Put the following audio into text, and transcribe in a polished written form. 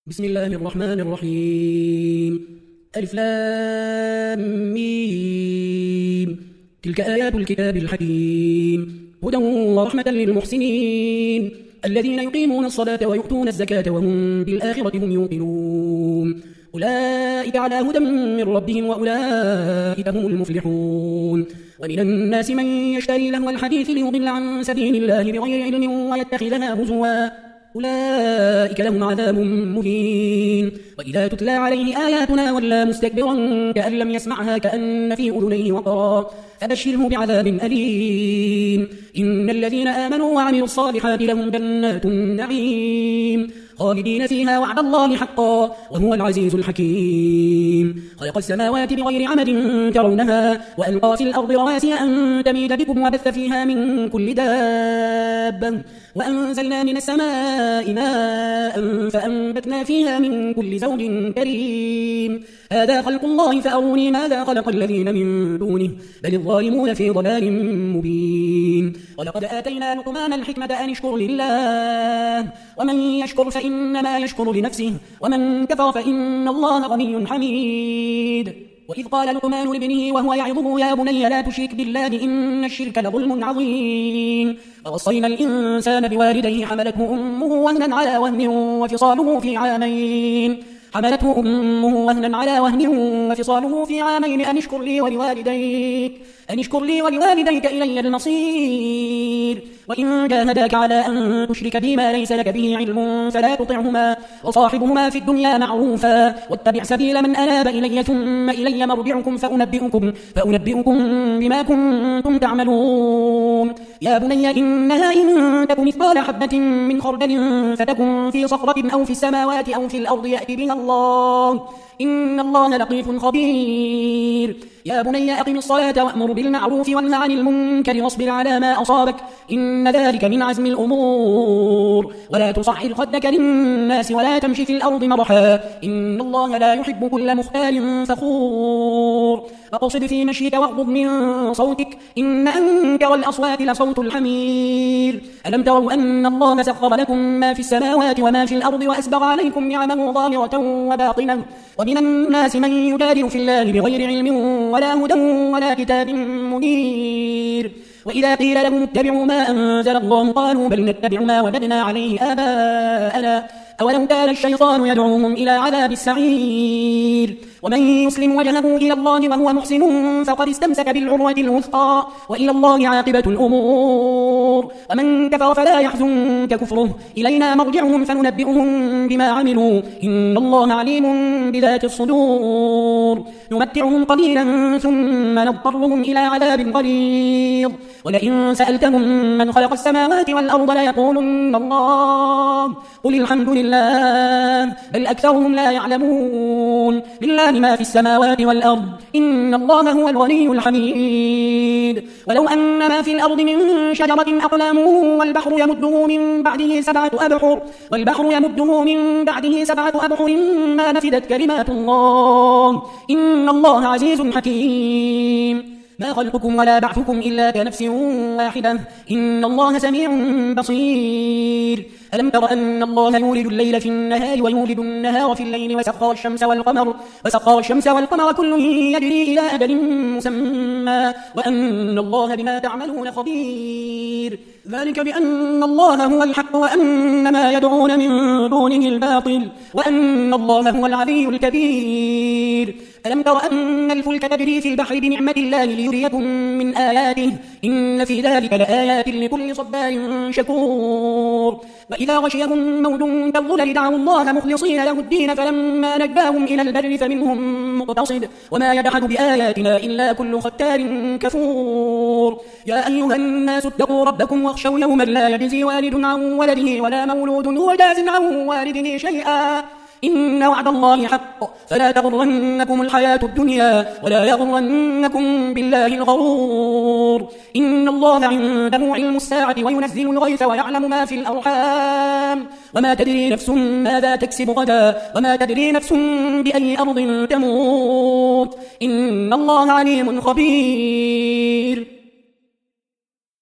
بسم الله الرحمن الرحيم. ألف لام ميم. تلك آيات الكتاب الحكيم هدى ورحمة للمحسنين الذين يقيمون الصلاة ويؤتون الزكاة وهم بالآخرة هم يوقنون أولئك على هدى من ربهم وأولئك هم المفلحون. ومن الناس من يشتري لهو الحديث ليضل عن سبيل الله بغير علم ويتخذها هزوا أولئك لهم عذاب مهين. وإذا تتلى عليه آياتنا ولى مستكبرا كأن لم يسمعها كأن في أذنيه وقرا فبشره بعذاب أليم. إن الذين آمنوا وعملوا الصالحات لهم جنات النعيم خالدين فيها وعد الله حقا وهو العزيز الحكيم. خلق السماوات بغير عمد ترونها وألقى في الأرض رواسي أن تميد بكم وبث فيها من كل دابة وأنزلنا من السماء ماء فأنبتنا فيها من كل زوج كريم. هذا خلق الله فأروني ماذا خلق الذين من دونه بل الظالمون في ضلال مبين. ولقد آتينا لقمان الحكمة أن اشكر لله ومن يشكر فإنما يشكر لنفسه ومن كفر فإن الله غني حميد. وإذ قال لقمان لابنه وهو يعظه يا بني لا تشرك بالله إن الشرك لظلم عظيم. ووصينا الإنسان بوالديه حملته أمه وهنا على وهن وفصاله في عامين أن اشكر لي ولوالديك إلي المصير. وإن جاهداك على أن تشرك بي ما ليس لك به علم فلا تطعهما وصاحبهما في الدنيا معروفا واتبع سبيل من أناب إلي ثم إلي مرجعكم فأنبئكم بما كنتم تعملون. يا بني إنها إن تك مثقال حبة من خردل فتكن في صخرة أو في السماوات أو في الأرض يأتي بها الله إن الله لطيف خبير. يا بني أقم الصلاة وأمر بالمعروف وانه عن المنكر واصبر على ما أصابك إن ذلك من عزم الأمور. ولا تصعر خدك للناس ولا تمشي في الأرض مرحا إن الله لا يحب كل مختال فخور. وقصد في مشيك واغضض من صوتك إن أنكر الأصوات لصوت الحمير. ألم تروا أن الله سخر لكم ما في السماوات وما في الأرض وأسبغ عليكم نعمه ظاهرة وباطنة ومن الناس من يجادل في الله بغير علم ولا هدى ولا كتاب منير. وإذا قيل لهم اتبعوا ما أنزل الله قالوا بل نتبع ما وجدنا عليه آباءنا أولو كان الشيطان يدعوهم إلى عذاب السعير. ومن يسلم وجهه إلى الله وهو محسن فقد استمسك بالعروة الوثقى وإلى الله عاقبة الأمور. ومن كفر فلا يحزنك كفره إلينا مرجعهم فننبئهم بما عملوا إن الله عليم بذات الصدور. نمتعهم قليلا ثم نضطرهم إلى عذاب غليظ. ولئن سألتهم من خلق السماوات والأرض ليقولن الله قل الحمد لله بل أكثرهم لا يعلمون. لله ما في السماوات والأرض إن الله هو الغني الحميد. ولو أن ما في الأرض من شجرة أقلام والبحر يمده من بعده سبعة أبحر ما نفدت كلمات الله إن الله عزيز حكيم. ما خلقكم ولا بعثكم إلا كنفس واحدة إن الله سميع بصير. ألم تر أن الله يولد الليل في النهار ويولد النهار في الليل وسخر الشمس والقمر كل يجري إلى أجل مسمى وأن الله بما تعملون خبير. ذلك بأن الله هو الحق وأن ما يدعون من دونه الباطل وأن الله هو العلي الكبير. ألم تر أن الفلك تجري في البحر بنعمة الله ليريكم من آياته إن في ذلك لآيات لكل صبار شكور. وإذا غشيهم موج كالظلل دعوا الله مخلصين له الدين فلما نجاهم إلى البر فمنهم مقتصد وما يجحد بآياتنا إلا كل ختار كفور. يا أيها الناس اتقوا ربكم واخشوا يوما لا يجزي والد عن ولده ولا مولود هو جاز عن والده شيئا إن وعد الله حق فلا تغرنكم الحياة الدنيا ولا يغرنكم بالله الغرور. إن الله عنده علم الساعة وينزل الغيث ويعلم ما في الأرحام وما تدري نفس ماذا تكسب غدا وما تدري نفس بأي أرض تموت إن الله عليم خبير.